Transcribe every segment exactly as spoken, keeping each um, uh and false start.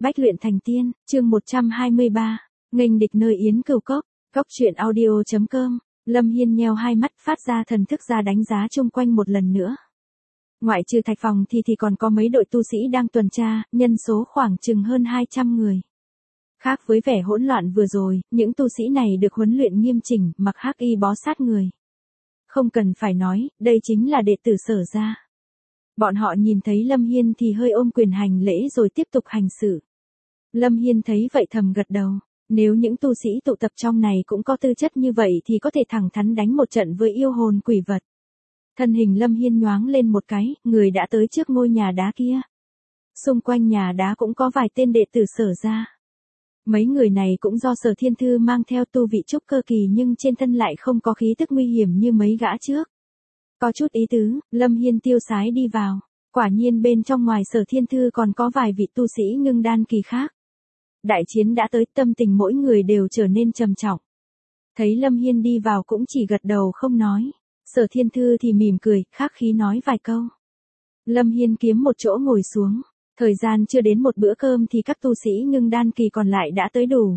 Bách luyện thành tiên, chương một trăm hai mươi ba, nghênh địch nơi yến cửu cốc, cốc truyện audio chấm com, Lâm Hiên nheo hai mắt phát ra thần thức ra đánh giá chung quanh một lần nữa. Ngoại trừ thạch phòng thì thì còn có mấy đội tu sĩ đang tuần tra, nhân số khoảng chừng hơn hai trăm người. Khác với vẻ hỗn loạn vừa rồi, những tu sĩ này được huấn luyện nghiêm chỉnh, mặc hắc y bó sát người. Không cần phải nói, đây chính là đệ tử Sở gia. Bọn họ nhìn thấy Lâm Hiên thì hơi ôm quyền hành lễ rồi tiếp tục hành sự. Lâm Hiên thấy vậy thầm gật đầu, nếu những tu sĩ tụ tập trong này cũng có tư chất như vậy thì có thể thẳng thắn đánh một trận với yêu hồn quỷ vật. Thân hình Lâm Hiên nhoáng lên một cái, người đã tới trước ngôi nhà đá kia. Xung quanh nhà đá cũng có vài tên đệ tử Sở gia. Mấy người này cũng do Sở Thiên Thư mang theo tu vị trúc cơ kỳ nhưng trên thân lại không có khí tức nguy hiểm như mấy gã trước. Có chút ý tứ, Lâm Hiên tiêu sái đi vào. Quả nhiên bên trong ngoài Sở Thiên Thư còn có vài vị tu sĩ ngưng đan kỳ khác. Đại chiến đã tới, tâm tình mỗi người đều trở nên trầm trọng. Thấy Lâm Hiên đi vào cũng chỉ gật đầu không nói. Sở Thiên Thư thì mỉm cười, khách khí nói vài câu. Lâm Hiên kiếm một chỗ ngồi xuống. Thời gian chưa đến một bữa cơm thì các tu sĩ ngưng đan kỳ còn lại đã tới đủ.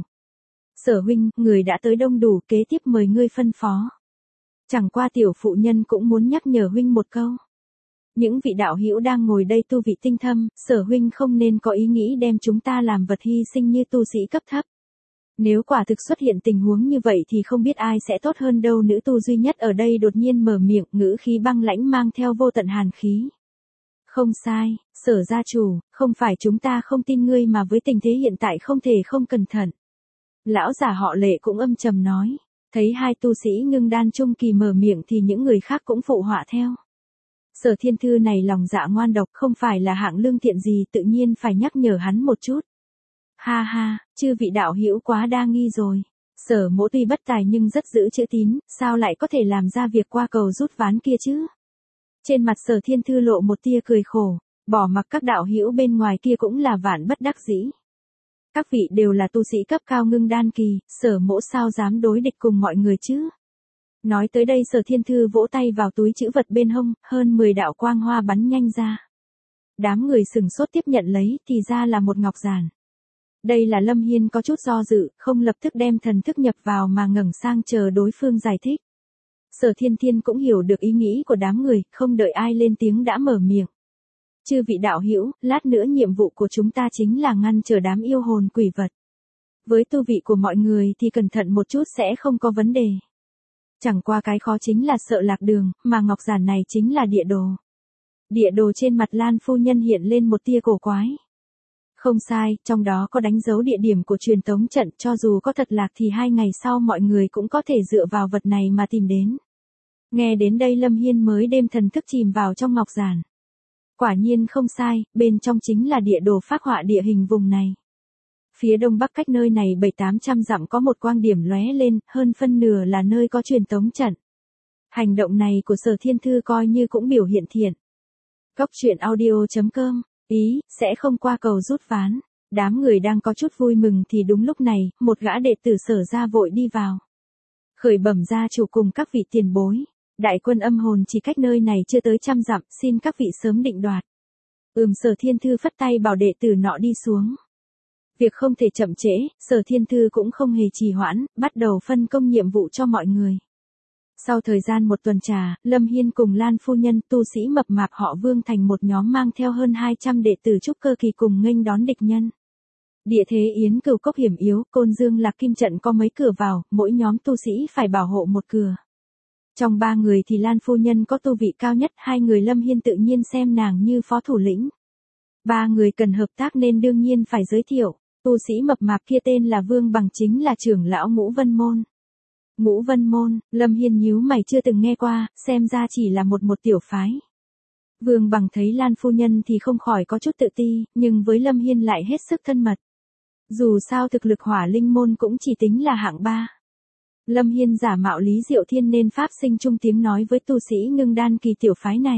Sở huynh, người đã tới đông đủ, kế tiếp mời ngươi phân phó. Chẳng qua tiểu phụ nhân cũng muốn nhắc nhở huynh một câu. Những vị đạo hữu đang ngồi đây tu vị tinh thâm, Sở huynh không nên có ý nghĩ đem chúng ta làm vật hy sinh như tu sĩ cấp thấp. Nếu quả thực xuất hiện tình huống như vậy thì không biết ai sẽ tốt hơn đâu. Nữ tu duy nhất ở đây đột nhiên mở miệng, ngữ khí băng lãnh mang theo vô tận hàn khí. Không sai, Sở gia chủ, không phải chúng ta không tin ngươi mà với tình thế hiện tại không thể không cẩn thận. Lão giả họ Lệ cũng âm trầm nói. Thấy hai tu sĩ ngưng đan trung kỳ mở miệng thì những người khác cũng phụ họa theo. Sở Thiên Thư này lòng dạ ngoan độc, không phải là hạng lương thiện gì, tự nhiên phải nhắc nhở hắn một chút. Ha ha, chư vị đạo hữu quá đa nghi rồi. Sở mỗ tuy bất tài nhưng rất giữ chữ tín, sao lại có thể làm ra việc qua cầu rút ván kia chứ? Trên mặt Sở Thiên Thư lộ một tia cười khổ, bỏ mặc các đạo hữu bên ngoài kia cũng là vạn bất đắc dĩ. Các vị đều là tu sĩ cấp cao ngưng đan kỳ, Sở mỗ sao dám đối địch cùng mọi người chứ? Nói tới đây Sở Thiên Thư vỗ tay vào túi trữ vật bên hông, hơn mười đạo quang hoa bắn nhanh ra. Đám người sừng sốt tiếp nhận lấy, thì ra là một ngọc giản. Đây là Lâm Hiên có chút do dự, không lập tức đem thần thức nhập vào mà ngẩng sang chờ đối phương giải thích. Sở Thiên Thiên cũng hiểu được ý nghĩ của đám người, không đợi ai lên tiếng đã mở miệng. Chư vị đạo hữu, lát nữa nhiệm vụ của chúng ta chính là ngăn trở đám yêu hồn quỷ vật. Với tu vị của mọi người thì cẩn thận một chút sẽ không có vấn đề. Chẳng qua cái khó chính là sợ lạc đường, mà ngọc giản này chính là địa đồ. Địa đồ trên mặt Lan phu nhân hiện lên một tia cổ quái. Không sai, trong đó có đánh dấu địa điểm của truyền tống trận, cho dù có thật lạc thì hai ngày sau mọi người cũng có thể dựa vào vật này mà tìm đến. Nghe đến đây Lâm Hiên mới đem thần thức chìm vào trong ngọc giản. Quả nhiên không sai, bên trong chính là địa đồ phác họa địa hình vùng này. Phía đông bắc cách nơi này bảy tám trăm dặm có một quang điểm lóe lên, hơn phân nửa là nơi có truyền tống trận. Hành động này của Sở Thiên Thư coi như cũng biểu hiện thiện. Cốc truyện audio chấm com, ý, sẽ không qua cầu rút ván. Đám người đang có chút vui mừng thì đúng lúc này, một gã đệ tử Sở gia vội đi vào. Khởi bẩm gia chủ cùng các vị tiền bối. Đại quân âm hồn chỉ cách nơi này chưa tới trăm dặm, xin các vị sớm định đoạt. Ừm Sở Thiên Thư phất tay bảo đệ tử nọ đi xuống. Việc không thể chậm trễ, Sở Thiên Thư cũng không hề trì hoãn, bắt đầu phân công nhiệm vụ cho mọi người. Sau thời gian một tuần trà, Lâm Hiên cùng Lan phu nhân tu sĩ mập mạp họ Vương thành một nhóm mang theo hơn hai trăm đệ tử trúc cơ kỳ cùng nghênh đón địch nhân. Địa thế yến cửu cốc hiểm yếu, Côn Dương Lạc Kim trận có mấy cửa vào, mỗi nhóm tu sĩ phải bảo hộ một cửa. Trong ba người thì Lan phu nhân có tu vị cao nhất, hai người Lâm Hiên tự nhiên xem nàng như phó thủ lĩnh. Ba người cần hợp tác nên đương nhiên phải giới thiệu, tu sĩ mập mạp kia tên là Vương Bằng, chính là trưởng lão Ngũ Vân Môn. Ngũ Vân Môn, Lâm Hiên nhíu mày chưa từng nghe qua, xem ra chỉ là một một tiểu phái. Vương Bằng thấy Lan phu nhân thì không khỏi có chút tự ti, nhưng với Lâm Hiên lại hết sức thân mật. Dù sao thực lực Hỏa Linh Môn cũng chỉ tính là hạng ba. Lâm Hiên giả mạo Lý Diệu Thiên nên pháp sinh trung tiếng nói với tu sĩ ngưng đan kỳ tiểu phái này.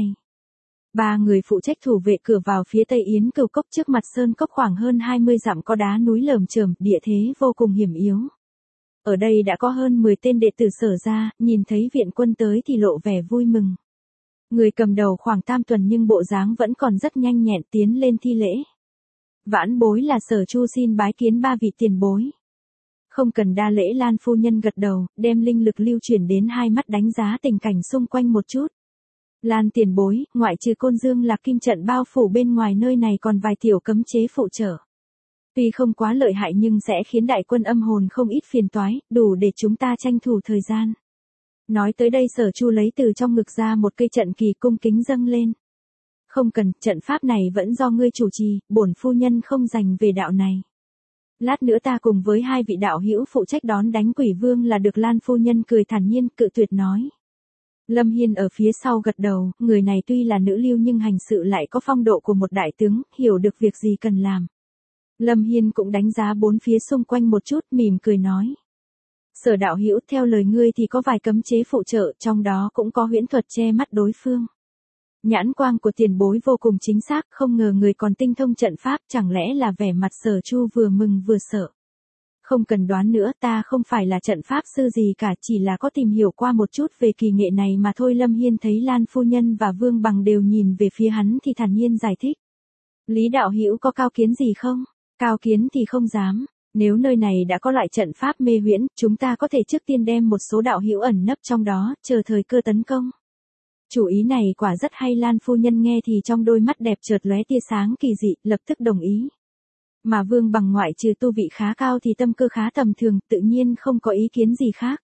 Ba người phụ trách thủ vệ cửa vào phía tây yến cửu cốc, trước mặt sơn cốc khoảng hơn hai mươi dặm có đá núi lởm chởm, địa thế vô cùng hiểm yếu. Ở đây đã có hơn mười tên đệ tử Sở gia, nhìn thấy viện quân tới thì lộ vẻ vui mừng. Người cầm đầu khoảng tam tuần nhưng bộ dáng vẫn còn rất nhanh nhẹn tiến lên thi lễ. Vãn bối là Sở Chu xin bái kiến ba vị tiền bối. Không cần đa lễ, Lan phu nhân gật đầu, đem linh lực lưu chuyển đến hai mắt đánh giá tình cảnh xung quanh một chút. Lan tiền bối, ngoại trừ Côn Dương Lạc Kim trận bao phủ bên ngoài nơi này còn vài tiểu cấm chế phụ trợ. Tuy không quá lợi hại nhưng sẽ khiến đại quân âm hồn không ít phiền toái, đủ để chúng ta tranh thủ thời gian. Nói tới đây Sở Chu lấy từ trong ngực ra một cây trận kỳ cung kính dâng lên. Không cần, trận pháp này vẫn do ngươi chủ trì, bổn phu nhân không dành về đạo này. Lát nữa ta cùng với hai vị đạo hữu phụ trách đón đánh quỷ vương là được. Lan phu nhân cười thản nhiên cự tuyệt nói. Lâm Hiên ở phía sau gật đầu, người này tuy là nữ lưu nhưng hành sự lại có phong độ của một đại tướng, hiểu được việc gì cần làm. Lâm Hiên cũng đánh giá bốn phía xung quanh một chút, mỉm cười nói. Sở đạo hữu, theo lời ngươi thì có vài cấm chế phụ trợ, trong đó cũng có huyễn thuật che mắt đối phương. Nhãn quang của tiền bối vô cùng chính xác, không ngờ người còn tinh thông trận pháp, chẳng lẽ là vẻ mặt Sở Chu vừa mừng vừa sợ. Không cần đoán nữa, ta không phải là trận pháp sư gì cả, chỉ là có tìm hiểu qua một chút về kỳ nghệ này mà thôi. Lâm Hiên thấy Lan phu nhân và Vương Bằng đều nhìn về phía hắn thì thản nhiên giải thích. Lý đạo hữu có cao kiến gì không? Cao kiến thì không dám, nếu nơi này đã có loại trận pháp mê huyễn, chúng ta có thể trước tiên đem một số đạo hữu ẩn nấp trong đó, chờ thời cơ tấn công. Chủ ý này quả rất hay. Lan phu nhân nghe thì trong đôi mắt đẹp chợt lóe tia sáng kỳ dị, lập tức đồng ý. Mà Vương Bằng ngoại trừ tu vị khá cao thì tâm cơ khá tầm thường, tự nhiên không có ý kiến gì khác.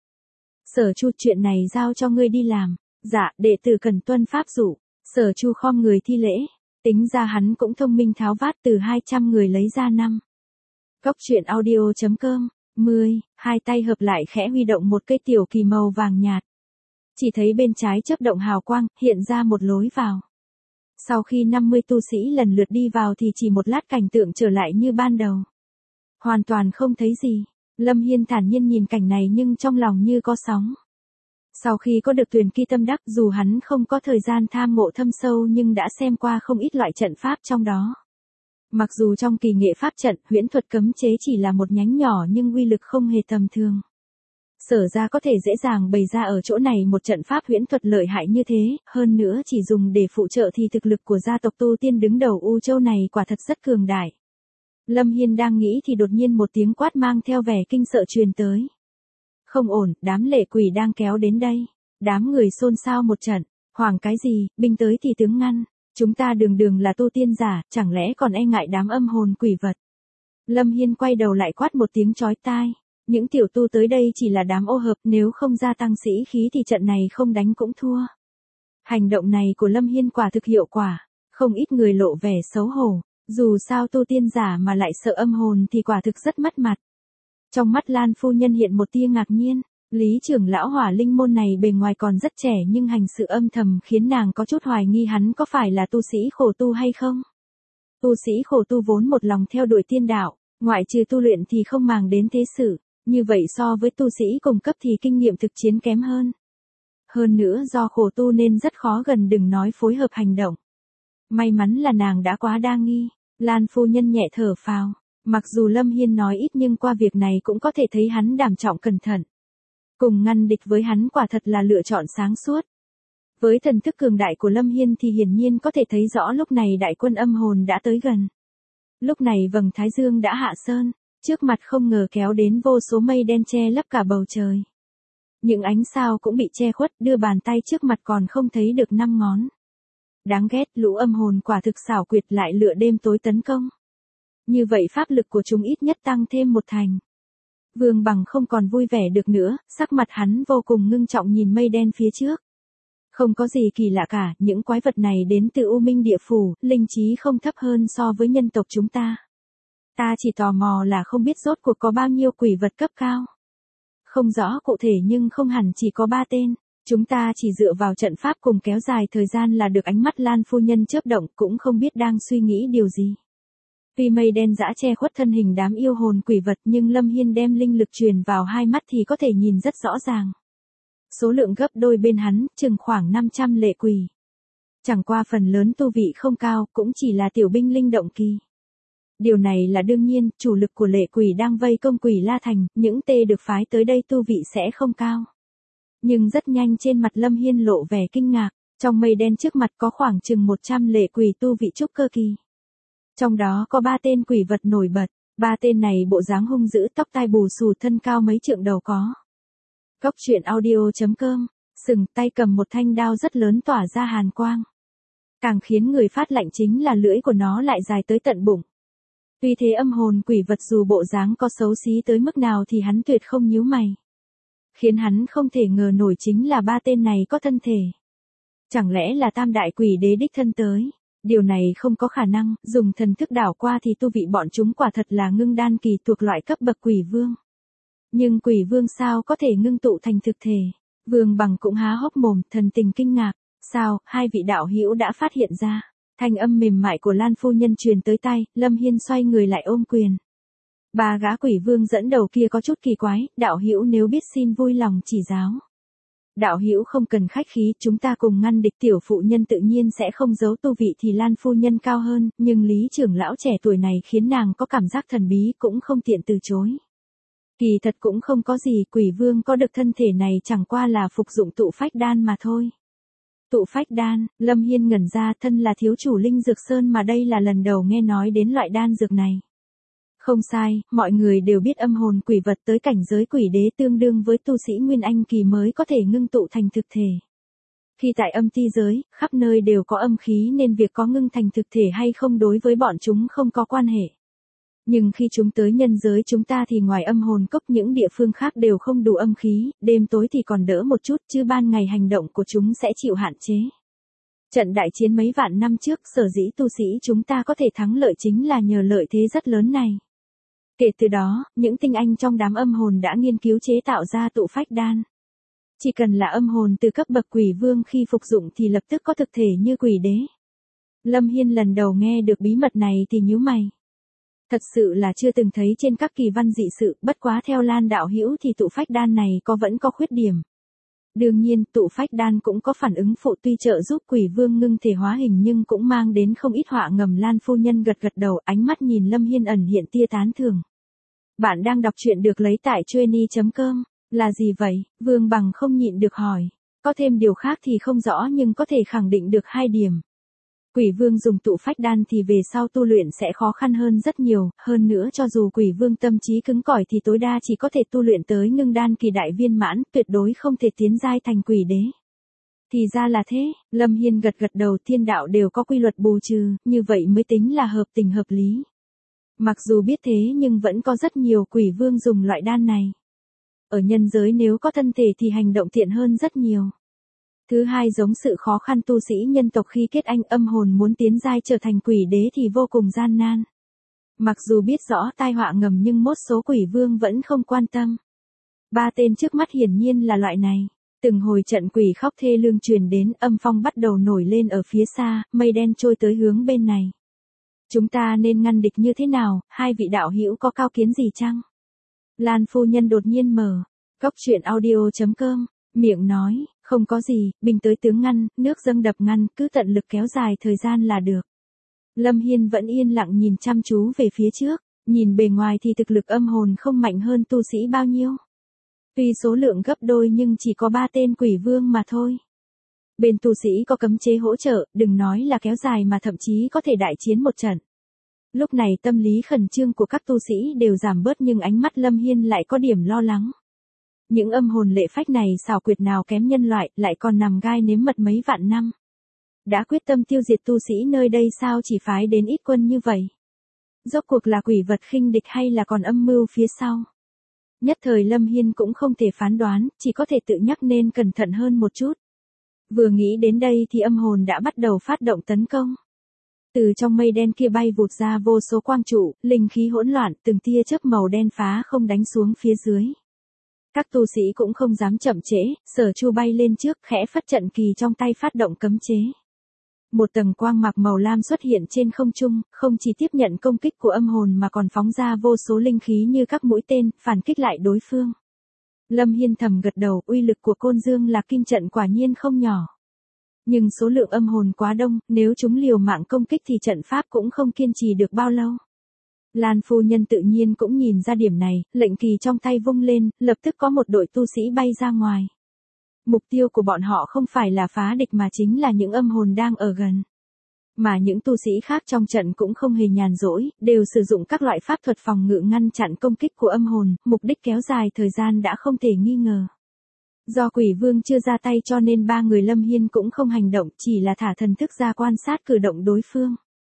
Sở Chu, chuyện này giao cho ngươi đi làm. Dạ, đệ tử cần tuân pháp dụ. Sở Chu khom người thi lễ. Tính ra hắn cũng thông minh tháo vát, từ hai trăm người lấy ra năm. Góc truyện audio chấm com, mười, hai tay hợp lại khẽ huy động một cây tiểu kỳ màu vàng nhạt. Chỉ thấy bên trái chớp động hào quang, hiện ra một lối vào. Sau khi năm mươi tu sĩ lần lượt đi vào thì chỉ một lát cảnh tượng trở lại như ban đầu. Hoàn toàn không thấy gì. Lâm Hiên thản nhiên nhìn cảnh này nhưng trong lòng như có sóng. Sau khi có được Tuyền Kỳ Tâm Đắc, dù hắn không có thời gian tham ngộ thâm sâu nhưng đã xem qua không ít loại trận pháp trong đó. Mặc dù trong kỳ nghệ pháp trận, huyễn thuật cấm chế chỉ là một nhánh nhỏ nhưng uy lực không hề tầm thường. Sở ra có thể dễ dàng bày ra ở chỗ này một trận pháp huyễn thuật lợi hại như thế, hơn nữa chỉ dùng để phụ trợ thì thực lực của gia tộc tu tiên đứng đầu U Châu này quả thật rất cường đại. Lâm Hiên đang nghĩ thì đột nhiên một tiếng quát mang theo vẻ kinh sợ truyền tới. Không ổn, đám lệ quỷ đang kéo đến đây. Đám người xôn xao một trận. Hoảng cái gì, binh tới thì tướng ngăn. Chúng ta đường đường là tu tiên giả, chẳng lẽ còn e ngại đám âm hồn quỷ vật. Lâm Hiên quay đầu lại quát một tiếng chói tai. Những tiểu tu tới đây chỉ là đám ô hợp, nếu không gia tăng sĩ khí thì trận này không đánh cũng thua. Hành động này của Lâm Hiên quả thực hiệu quả. Không ít người lộ vẻ xấu hổ. Dù sao tu tiên giả mà lại sợ âm hồn thì quả thực rất mất mặt. Trong mắt Lan phu nhân hiện một tia ngạc nhiên, Lý trưởng lão Hỏa Linh môn này bề ngoài còn rất trẻ nhưng hành sự âm thầm khiến nàng có chút hoài nghi hắn có phải là tu sĩ khổ tu hay không. Tu sĩ khổ tu vốn một lòng theo đuổi tiên đạo, ngoại trừ tu luyện thì không màng đến thế sự, như vậy so với tu sĩ cùng cấp thì kinh nghiệm thực chiến kém hơn. Hơn nữa do khổ tu nên rất khó gần đừng nói phối hợp hành động. May mắn là nàng đã quá đa nghi, Lan phu nhân nhẹ thở phào. Mặc dù Lâm Hiên nói ít nhưng qua việc này cũng có thể thấy hắn đảm trọng cẩn thận. Cùng ngăn địch với hắn quả thật là lựa chọn sáng suốt. Với thần thức cường đại của Lâm Hiên thì hiển nhiên có thể thấy rõ lúc này đại quân âm hồn đã tới gần. Lúc này vầng thái dương đã hạ sơn, trước mặt không ngờ kéo đến vô số mây đen che lấp cả bầu trời. Những ánh sao cũng bị che khuất, đưa bàn tay trước mặt còn không thấy được năm ngón. Đáng ghét, lũ âm hồn quả thực xảo quyệt lại lựa đêm tối tấn công. Như vậy pháp lực của chúng ít nhất tăng thêm một thành. Vương Bằng không còn vui vẻ được nữa, sắc mặt hắn vô cùng ngưng trọng nhìn mây đen phía trước. Không có gì kỳ lạ cả, những quái vật này đến từ U Minh địa phủ, linh trí không thấp hơn so với nhân tộc chúng ta. Ta chỉ tò mò là không biết rốt cuộc có bao nhiêu quỷ vật cấp cao. Không rõ cụ thể nhưng không hẳn chỉ có ba tên. Chúng ta chỉ dựa vào trận pháp cùng kéo dài thời gian là được. Ánh mắt Lan phu nhân chớp động cũng không biết đang suy nghĩ điều gì. Tuy mây đen dã che khuất thân hình đám yêu hồn quỷ vật nhưng Lâm Hiên đem linh lực truyền vào hai mắt thì có thể nhìn rất rõ ràng. Số lượng gấp đôi bên hắn, chừng khoảng năm trăm lệ quỷ. Chẳng qua phần lớn tu vị không cao, cũng chỉ là tiểu binh linh động kỳ. Điều này là đương nhiên, chủ lực của lệ quỷ đang vây công Quỷ La Thành, những tê được phái tới đây tu vị sẽ không cao. Nhưng rất nhanh trên mặt Lâm Hiên lộ vẻ kinh ngạc, trong mây đen trước mặt có khoảng chừng một trăm lệ quỷ tu vị trúc cơ kỳ. Trong đó có ba tên quỷ vật nổi bật, ba tên này bộ dáng hung dữ, tóc tai bù xù, thân cao mấy trượng đầu có. Cốc truyện audio.com, sừng tay cầm một thanh đao rất lớn tỏa ra hàn quang. Càng khiến người phát lạnh chính là lưỡi của nó lại dài tới tận bụng. Tuy thế âm hồn quỷ vật dù bộ dáng có xấu xí tới mức nào thì hắn tuyệt không nhíu mày. Khiến hắn không thể ngờ nổi chính là ba tên này có thân thể. Chẳng lẽ là tam đại quỷ đế đích thân tới? Điều này không có khả năng, dùng thần thức đảo qua thì tu vị bọn chúng quả thật là ngưng đan kỳ thuộc loại cấp bậc quỷ vương. Nhưng quỷ vương sao có thể ngưng tụ thành thực thể? Vương Bằng cũng há hốc mồm, thần tình kinh ngạc. Sao, hai vị đạo hữu đã phát hiện ra? Thanh âm mềm mại của Lan phu nhân truyền tới tai, Lâm Hiên xoay người lại ôm quyền. Ba gã quỷ vương dẫn đầu kia có chút kỳ quái, đạo hữu nếu biết xin vui lòng chỉ giáo. Đạo hữu không cần khách khí, chúng ta cùng ngăn địch. Tiểu phụ nhân tự nhiên sẽ không giấu tu vị thì Lan phu nhân cao hơn, nhưng Lý trưởng lão trẻ tuổi này khiến nàng có cảm giác thần bí, cũng không tiện từ chối. Kỳ thật cũng không có gì, quỷ vương có được thân thể này chẳng qua là phục dụng tụ phách đan mà thôi. Tụ phách đan, Lâm Hiên ngẩn ra, thân là thiếu chủ Linh Dược Sơn mà đây là lần đầu nghe nói đến loại đan dược này. Không sai, mọi người đều biết âm hồn quỷ vật tới cảnh giới quỷ đế tương đương với tu sĩ Nguyên Anh kỳ mới có thể ngưng tụ thành thực thể. Khi tại âm ti giới, khắp nơi đều có âm khí nên việc có ngưng thành thực thể hay không đối với bọn chúng không có quan hệ. Nhưng khi chúng tới nhân giới chúng ta thì ngoài âm hồn cốc những địa phương khác đều không đủ âm khí, đêm tối thì còn đỡ một chút chứ ban ngày hành động của chúng sẽ chịu hạn chế. Trận đại chiến mấy vạn năm trước sở dĩ tu sĩ chúng ta có thể thắng lợi chính là nhờ lợi thế rất lớn này. Kể từ đó, những tinh anh trong đám âm hồn đã nghiên cứu chế tạo ra tụ phách đan. Chỉ cần là âm hồn từ cấp bậc quỷ vương khi phục dụng thì lập tức có thực thể như quỷ đế. Lâm Hiên lần đầu nghe được bí mật này thì nhíu mày. Thật sự là chưa từng thấy trên các kỳ văn dị sự, bất quá theo Lan đạo hữu thì tụ phách đan này có vẫn có khuyết điểm. Đương nhiên, tụ phách đan cũng có phản ứng phụ, tuy trợ giúp quỷ vương ngưng thể hóa hình nhưng cũng mang đến không ít họa ngầm. Lan phu nhân gật gật đầu, ánh mắt nhìn Lâm Hiên ẩn hiện tia tán thưởng. Bạn đang đọc truyện được lấy tại chueny chấm com, là gì vậy? Vương Bằng không nhịn được hỏi. Có thêm điều khác thì không rõ nhưng có thể khẳng định được hai điểm. Quỷ vương dùng tụ phách đan thì về sau tu luyện sẽ khó khăn hơn rất nhiều, hơn nữa cho dù quỷ vương tâm trí cứng cỏi thì tối đa chỉ có thể tu luyện tới ngưng đan kỳ đại viên mãn, tuyệt đối không thể tiến giai thành quỷ đế. Thì ra là thế, Lâm Hiên gật gật đầu, thiên đạo đều có quy luật bù trừ, như vậy mới tính là hợp tình hợp lý. Mặc dù biết thế nhưng vẫn có rất nhiều quỷ vương dùng loại đan này. Ở nhân giới nếu có thân thể thì hành động tiện hơn rất nhiều. Thứ hai, giống sự khó khăn tu sĩ nhân tộc khi kết anh, âm hồn muốn tiến giai trở thành quỷ đế thì vô cùng gian nan. Mặc dù biết rõ tai họa ngầm nhưng mốt số quỷ vương vẫn không quan tâm. Ba tên trước mắt hiển nhiên là loại này. Từng hồi trận quỷ khóc thê lương truyền đến, âm phong bắt đầu nổi lên ở phía xa, mây đen trôi tới hướng bên này. Chúng ta nên ngăn địch như thế nào, hai vị đạo hữu có cao kiến gì chăng? Lan phu nhân đột nhiên mở cốc truyện audio.com, miệng nói, không có gì, binh tới tướng ngăn, nước dâng đập ngăn, cứ tận lực kéo dài thời gian là được. Lâm Hiên vẫn yên lặng nhìn chăm chú về phía trước, nhìn bề ngoài thì thực lực âm hồn không mạnh hơn tu sĩ bao nhiêu. Tuy số lượng gấp đôi nhưng chỉ có ba tên quỷ vương mà thôi. Bên tu sĩ có cấm chế hỗ trợ, đừng nói là kéo dài mà thậm chí có thể đại chiến một trận. Lúc này tâm lý khẩn trương của các tu sĩ đều giảm bớt nhưng ánh mắt Lâm Hiên lại có điểm lo lắng. Những âm hồn lệ phách này xảo quyệt nào kém nhân loại, lại còn nằm gai nếm mật mấy vạn năm. Đã quyết tâm tiêu diệt tu sĩ nơi đây sao chỉ phái đến ít quân như vậy? Rốt cuộc là quỷ vật khinh địch hay là còn âm mưu phía sau? Nhất thời Lâm Hiên cũng không thể phán đoán, chỉ có thể tự nhắc nên cẩn thận hơn một chút. Vừa nghĩ đến đây thì âm hồn đã bắt đầu phát động tấn công. Từ trong mây đen kia bay vụt ra vô số quang trụ, linh khí hỗn loạn, từng tia chớp màu đen phá không đánh xuống phía dưới. Các tu sĩ cũng không dám chậm trễ, Sở Chu bay lên trước, khẽ phất trận kỳ trong tay phát động cấm chế. Một tầng quang mạc màu lam xuất hiện trên không trung, không chỉ tiếp nhận công kích của âm hồn mà còn phóng ra vô số linh khí như các mũi tên, phản kích lại đối phương. Lâm Hiên thầm gật đầu, uy lực của Côn Dương Lạc Kim trận quả nhiên không nhỏ. Nhưng số lượng âm hồn quá đông, nếu chúng liều mạng công kích thì trận pháp cũng không kiên trì được bao lâu. Lan phu nhân tự nhiên cũng nhìn ra điểm này, lệnh kỳ trong tay vung lên, lập tức có một đội tu sĩ bay ra ngoài. Mục tiêu của bọn họ không phải là phá địch mà chính là những âm hồn đang ở gần. Mà những tu sĩ khác trong trận cũng không hề nhàn rỗi, đều sử dụng các loại pháp thuật phòng ngự ngăn chặn công kích của âm hồn, mục đích kéo dài thời gian đã không thể nghi ngờ. Do quỷ vương chưa ra tay cho nên ba người Lâm Hiên cũng không hành động, chỉ là thả thần thức ra quan sát cử động đối phương.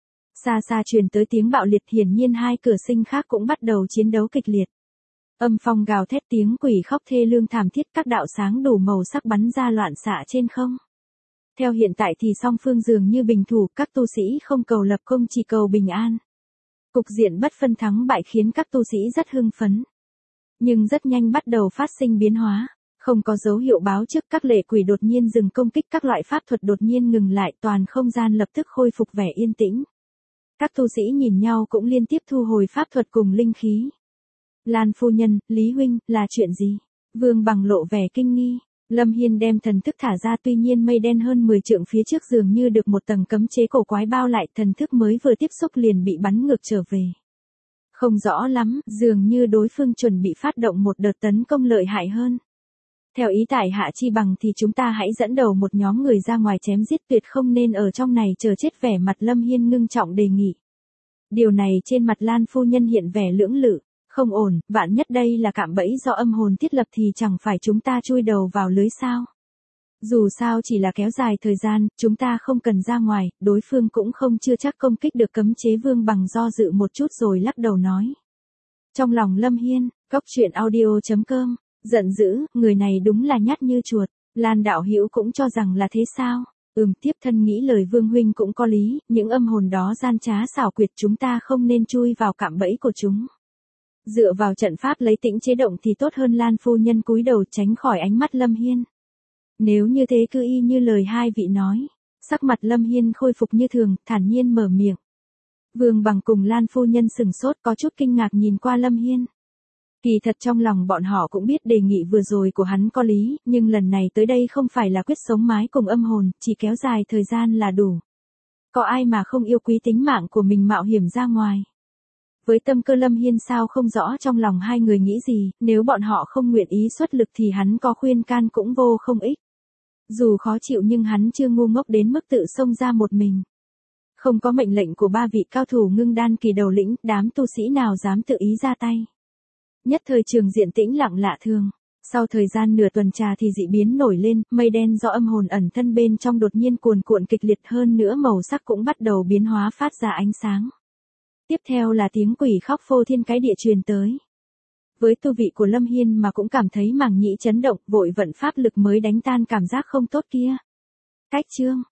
Xa xa truyền tới tiếng bạo liệt, hiển nhiên hai cửa sinh khác cũng bắt đầu chiến đấu kịch liệt. Âm phong gào thét, tiếng quỷ khóc thê lương thảm thiết, các đạo sáng đủ màu sắc bắn ra loạn xạ trên không. Theo hiện tại thì song phương dường như bình thủ, các tu sĩ không cầu lập công chỉ cầu bình an. Cục diện bất phân thắng bại khiến các tu sĩ rất hưng phấn. Nhưng rất nhanh bắt đầu phát sinh biến hóa. Không có dấu hiệu báo trước, các lệ quỷ đột nhiên dừng công kích, các loại pháp thuật đột nhiên ngừng lại, toàn không gian lập tức khôi phục vẻ yên tĩnh. Các tu sĩ nhìn nhau cũng liên tiếp thu hồi pháp thuật cùng linh khí. Lan phu nhân, Lý huynh, là chuyện gì? Vương Bằng lộ vẻ kinh nghi. Lâm Hiên đem thần thức thả ra, tuy nhiên mây đen hơn mười trượng phía trước dường như được một tầng cấm chế cổ quái bao lại, thần thức mới vừa tiếp xúc liền bị bắn ngược trở về. Không rõ lắm, dường như đối phương chuẩn bị phát động một đợt tấn công lợi hại hơn. Theo ý tại hạ chi bằng thì chúng ta hãy dẫn đầu một nhóm người ra ngoài chém giết, tuyệt không nên ở trong này chờ chết, vẻ mặt Lâm Hiên ngưng trọng đề nghị. Điều này trên mặt Lan phu nhân hiện vẻ lưỡng lự. Không ổn, vạn nhất đây là cạm bẫy do âm hồn thiết lập thì chẳng phải chúng ta chui đầu vào lưới sao? Dù sao chỉ là kéo dài thời gian, chúng ta không cần ra ngoài, đối phương cũng không chưa chắc công kích được cấm chế. Vương Bằng do dự một chút rồi lắc đầu nói. Trong lòng Lâm Hiên, góc truyện audio chấm com, giận dữ, người này đúng là nhát như chuột. Lan đạo hữu cũng cho rằng là thế sao? Ừm, tiếp thân nghĩ lời Vương huynh cũng có lý, những âm hồn đó gian trá xảo quyệt, chúng ta không nên chui vào cạm bẫy của chúng. Dựa vào trận pháp lấy tĩnh chế động thì tốt hơn. Lan phu nhân cúi đầu tránh khỏi ánh mắt Lâm Hiên. Nếu như thế cứ y như lời hai vị nói. Sắc mặt Lâm Hiên khôi phục như thường, thản nhiên mở miệng. Vương Bằng cùng Lan phu nhân sừng sốt, có chút kinh ngạc nhìn qua Lâm Hiên. Kỳ thật trong lòng bọn họ cũng biết đề nghị vừa rồi của hắn có lý, nhưng lần này tới đây không phải là quyết sống mái cùng âm hồn, chỉ kéo dài thời gian là đủ. Có ai mà không yêu quý tính mạng của mình mạo hiểm ra ngoài. Với tâm cơ Lâm Hiên sao không rõ trong lòng hai người nghĩ gì, nếu bọn họ không nguyện ý xuất lực thì hắn có khuyên can cũng vô không ích. Dù khó chịu nhưng hắn chưa ngu ngốc đến mức tự xông ra một mình. Không có mệnh lệnh của ba vị cao thủ ngưng đan kỳ đầu lĩnh, đám tu sĩ nào dám tự ý ra tay. Nhất thời trường diện tĩnh lặng lạ thường. Sau thời gian nửa tuần trà thì dị biến nổi lên, mây đen do âm hồn ẩn thân bên trong đột nhiên cuồn cuộn kịch liệt hơn nữa, màu sắc cũng bắt đầu biến hóa phát ra ánh sáng. Tiếp theo là tiếng quỷ khóc phô thiên cái địa truyền tới. Với tu vị của Lâm Hiên mà cũng cảm thấy màng nhĩ chấn động, vội vận pháp lực mới đánh tan cảm giác không tốt kia. Cách chương